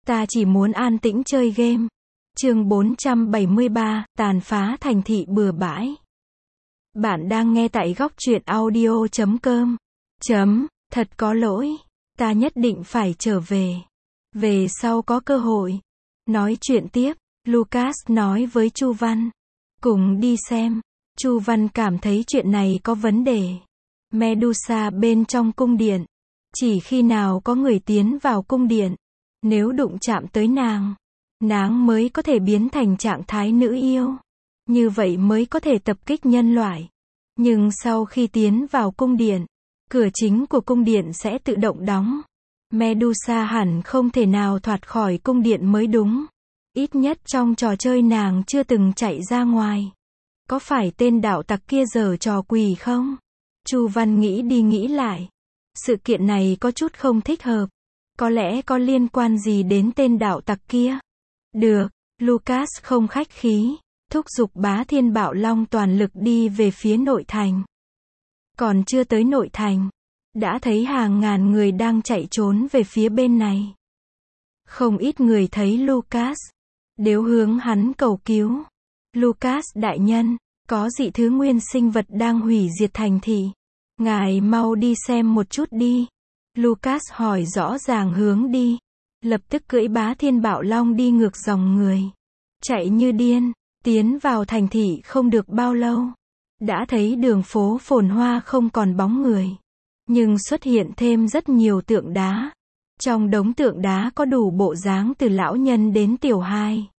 Ta chỉ muốn an tĩnh chơi game. Chương 473, tàn phá thành thị bừa bãi. Bạn đang nghe tại góc truyện audio.com. Thật có lỗi. Ta nhất định phải trở về. Về sau có cơ hội. Nói chuyện tiếp, Lucas nói với Chu Văn. Cùng đi xem. Chu Văn cảm thấy chuyện này có vấn đề. Medusa bên trong cung điện. Chỉ khi nào có người tiến vào cung điện, nếu đụng chạm tới nàng mới có thể biến thành trạng thái nữ yêu. Như vậy mới có thể tập kích nhân loại. Nhưng sau khi tiến vào cung điện, cửa chính của cung điện sẽ tự động đóng. Medusa hẳn không thể nào thoát khỏi cung điện mới đúng. Ít nhất trong trò chơi nàng chưa từng chạy ra ngoài. Có phải tên đạo tặc kia giở trò quỷ không? Chu Văn nghĩ đi nghĩ lại. Sự kiện này có chút không thích hợp. Có lẽ có liên quan gì đến tên đạo tặc kia? Được, Lucas không khách khí, thúc giục Bá Thiên Bạo Long toàn lực đi về phía nội thành. Còn chưa tới nội thành, đã thấy hàng ngàn người đang chạy trốn về phía bên này. Không ít người thấy Lucas, đều hướng hắn cầu cứu. Lucas đại nhân, có dị thứ nguyên sinh vật đang hủy diệt thành thị. Ngài mau đi xem một chút đi. Lucas hỏi rõ ràng hướng đi. Lập tức cưỡi Bá Thiên Bạo Long đi ngược dòng người. Chạy như điên, tiến vào thành thị không được bao lâu. Đã thấy đường phố phồn hoa không còn bóng người. Nhưng xuất hiện thêm rất nhiều tượng đá. Trong đống tượng đá có đủ bộ dáng từ lão nhân đến tiểu hài.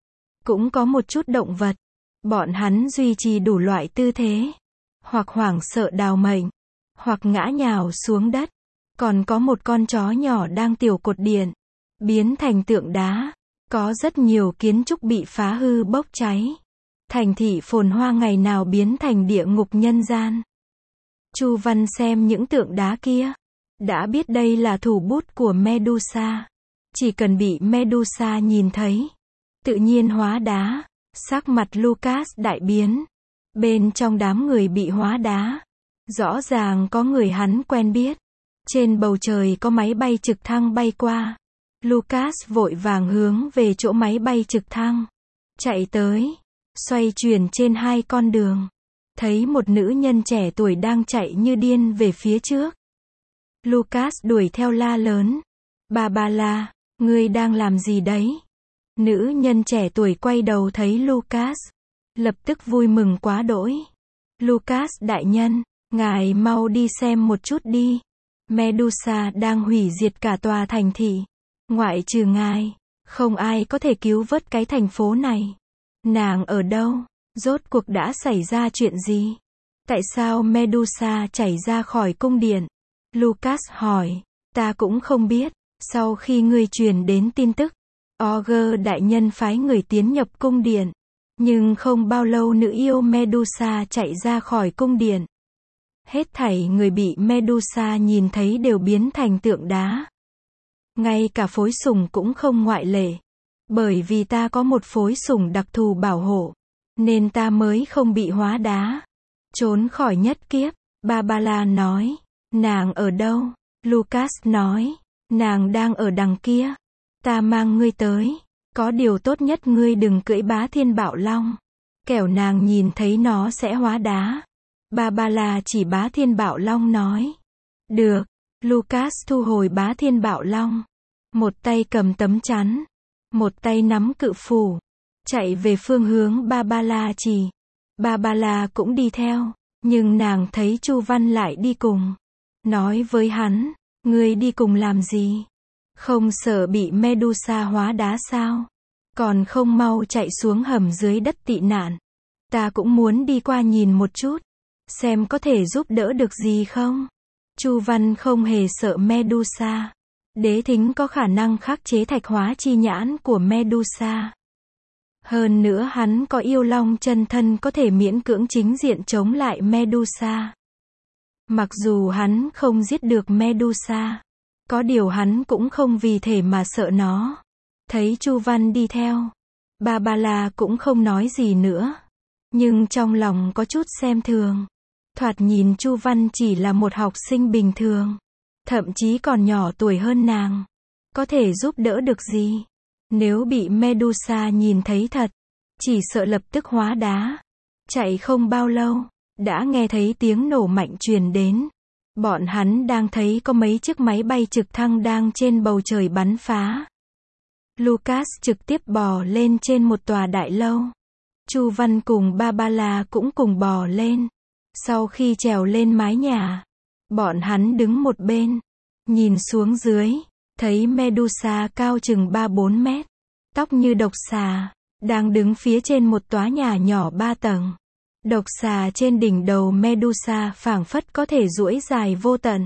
Cũng có một chút động vật. Bọn hắn duy trì đủ loại tư thế. Hoặc hoảng sợ đào mệnh. Hoặc ngã nhào xuống đất. Còn có một con chó nhỏ đang tiểu cột điện. Biến thành tượng đá. Có rất nhiều kiến trúc bị phá hư bốc cháy. Thành thị phồn hoa ngày nào biến thành địa ngục nhân gian. Chu Văn xem những tượng đá kia. Đã biết đây là thủ bút của Medusa. Chỉ cần bị Medusa nhìn thấy. Tự nhiên hóa đá. Sắc mặt Lucas đại biến. Bên trong đám người bị hóa đá. Rõ ràng có người hắn quen biết. Trên bầu trời có máy bay trực thăng bay qua. Lucas vội vàng hướng về chỗ máy bay trực thăng. Chạy tới. Xoay chuyển trên hai con đường. Thấy một nữ nhân trẻ tuổi đang chạy như điên về phía trước. Lucas đuổi theo la lớn. Barbara, ngươi đang làm gì đấy? Nữ nhân trẻ tuổi quay đầu thấy Lucas. Lập tức vui mừng quá đỗi. Lucas đại nhân, ngài mau đi xem một chút đi. Medusa đang hủy diệt cả tòa thành thị. Ngoại trừ ngài, không ai có thể cứu vớt cái thành phố này. Nàng ở đâu? Rốt cuộc đã xảy ra chuyện gì? Tại sao Medusa chảy ra khỏi cung điện? Lucas hỏi. Ta cũng không biết. Sau khi ngươi truyền đến tin tức, Ogre đại nhân phái người tiến nhập cung điện. Nhưng không bao lâu nữ yêu Medusa chạy ra khỏi cung điện. Hết thảy người bị Medusa nhìn thấy đều biến thành tượng đá. Ngay cả phối sủng cũng không ngoại lệ. Bởi vì ta có một phối sủng đặc thù bảo hộ. Nên ta mới không bị hóa đá. Trốn khỏi nhất kiếp. Barbara nói. Nàng ở đâu? Lucas nói. Nàng đang ở đằng kia. Ta mang ngươi tới. Có điều tốt nhất ngươi đừng cưỡi Bá Thiên Bạo Long. Kẻo nàng nhìn thấy nó sẽ hóa đá. Barbara chỉ Bá Thiên Bạo Long nói. Được. Lucas thu hồi Bá Thiên Bạo Long. Một tay cầm tấm chắn. Một tay nắm cự phủ. Chạy về phương hướng Barbara chỉ. Barbara cũng đi theo. Nhưng nàng thấy Chu Văn lại đi cùng. Nói với hắn. Ngươi đi cùng làm gì? Không sợ bị Medusa hóa đá sao? Còn không mau chạy xuống hầm dưới đất tị nạn. Ta cũng muốn đi qua nhìn một chút. Xem có thể giúp đỡ được gì không? Chu Văn không hề sợ Medusa. Đế thính có khả năng khắc chế thạch hóa chi nhãn của Medusa. Hơn nữa hắn có yêu long chân thân có thể miễn cưỡng chính diện chống lại Medusa. Mặc dù hắn không giết được Medusa. Có điều hắn cũng không vì thể mà sợ nó. Thấy Chu Văn đi theo. Barbara cũng không nói gì nữa. Nhưng trong lòng có chút xem thường. Thoạt nhìn Chu Văn chỉ là một học sinh bình thường. Thậm chí còn nhỏ tuổi hơn nàng. có thể giúp đỡ được gì? Nếu bị Medusa nhìn thấy thật, chỉ sợ lập tức hóa đá. Chạy không bao lâu, đã nghe thấy tiếng nổ mạnh truyền đến. Bọn hắn đang thấy có mấy chiếc máy bay trực thăng đang trên bầu trời bắn phá. Lucas trực tiếp bò lên trên một tòa đại lâu. Chu Văn cùng Barbara cũng cùng bò lên. Sau khi trèo lên mái nhà, bọn hắn đứng một bên, nhìn xuống dưới, thấy Medusa cao chừng 3-4 mét, tóc như độc xà, đang đứng phía trên một tòa nhà nhỏ 3 tầng. Độc xà trên đỉnh đầu Medusa phảng phất có thể duỗi dài vô tận.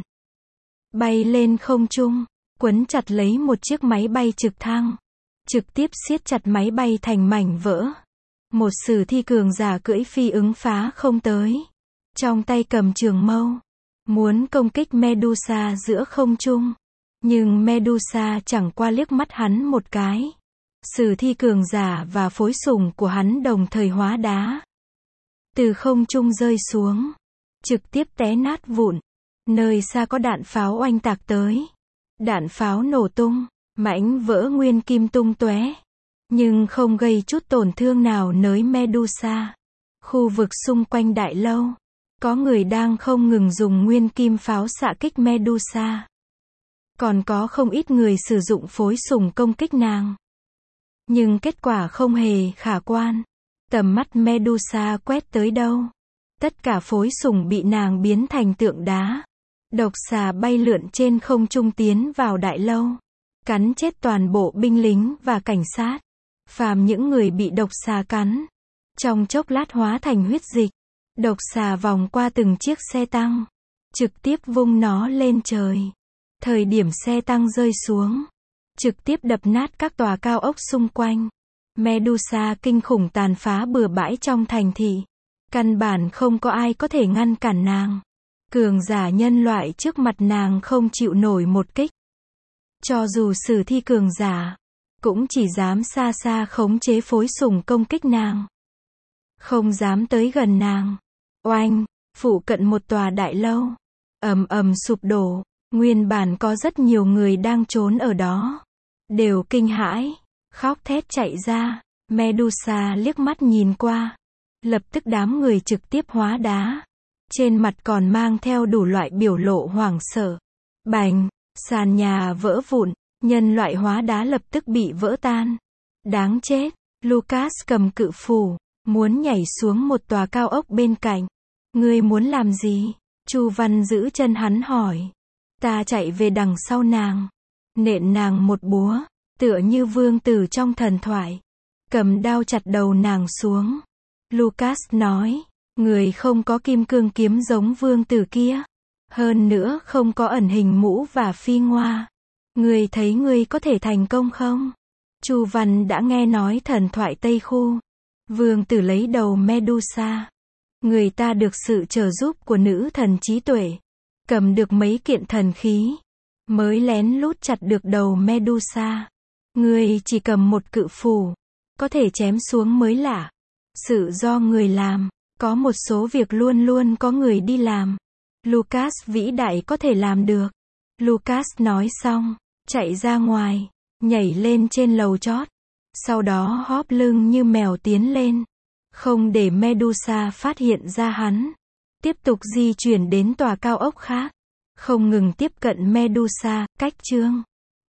Bay lên không trung, quấn chặt lấy một chiếc máy bay trực thăng. Trực tiếp siết chặt máy bay thành mảnh vỡ. Một sử thi cường giả cưỡi phi ứng phá không tới. Trong tay cầm trường mâu. Muốn công kích Medusa giữa không trung. Nhưng Medusa chẳng qua liếc mắt hắn một cái. Sử thi cường giả và phối sủng của hắn đồng thời hóa đá. Từ không trung rơi xuống. Trực tiếp té nát vụn. Nơi xa có đạn pháo oanh tạc tới. Đạn pháo nổ tung. Mảnh vỡ nguyên kim tung tóe. Nhưng không gây chút tổn thương nào nới Medusa. Khu vực xung quanh đại lâu. Có người đang không ngừng dùng nguyên kim pháo xạ kích Medusa. Còn có không ít người sử dụng phối sủng công kích nàng. Nhưng kết quả không hề khả quan. Tầm mắt Medusa quét tới đâu. Tất cả phối sủng bị nàng biến thành tượng đá. Độc xà bay lượn trên không trung tiến vào đại lâu. Cắn chết toàn bộ binh lính và cảnh sát. Phàm những người bị độc xà cắn. Trong chốc lát hóa thành huyết dịch. Độc xà vòng qua từng chiếc xe tăng. Trực tiếp vung nó lên trời. Thời điểm xe tăng rơi xuống. Trực tiếp đập nát các tòa cao ốc xung quanh. Medusa kinh khủng tàn phá bừa bãi trong thành thị. Căn bản không có ai có thể ngăn cản nàng. Cường giả nhân loại trước mặt nàng không chịu nổi một kích. Cho dù sử thi cường giả, cũng chỉ dám xa xa khống chế phối sủng công kích nàng. Không dám tới gần nàng. Oanh, phụ cận một tòa đại lâu. Ầm ầm sụp đổ. Nguyên bản có rất nhiều người đang trốn ở đó. Đều kinh hãi, khóc thét chạy ra. Medusa liếc mắt nhìn qua. Lập tức đám người trực tiếp hóa đá. Trên mặt còn mang theo đủ loại biểu lộ hoảng sợ. Bành, sàn nhà vỡ vụn. Nhân loại hóa đá lập tức bị vỡ tan. Đáng chết. Lucas cầm cự phủ. Muốn nhảy xuống một tòa cao ốc bên cạnh. Ngươi muốn làm gì? Chu Văn giữ chân hắn hỏi. Ta chạy về đằng sau nàng. Nện nàng một búa. Tựa như vương tử trong thần thoại. Cầm đao chặt đầu nàng xuống. Lucas nói. Người không có kim cương kiếm giống vương tử kia. Hơn nữa không có ẩn hình mũ và phi ngoa. Người thấy người có thể thành công không? Chu Văn đã nghe nói thần thoại Tây Khu. Vương tử lấy đầu Medusa. Người ta được sự trợ giúp của nữ thần trí tuệ. Cầm được mấy kiện thần khí. Mới lén lút chặt được đầu Medusa. Người chỉ cầm một cự phủ. Có thể chém xuống mới lạ. Sự do người làm. Có một số việc luôn luôn có người đi làm. Lucas vĩ đại có thể làm được. Lucas nói xong. Chạy ra ngoài. Nhảy lên trên lầu chót. Sau đó hóp lưng như mèo tiến lên. Không để Medusa phát hiện ra hắn. Tiếp tục di chuyển đến tòa cao ốc khác. Không ngừng tiếp cận Medusa. Cách chương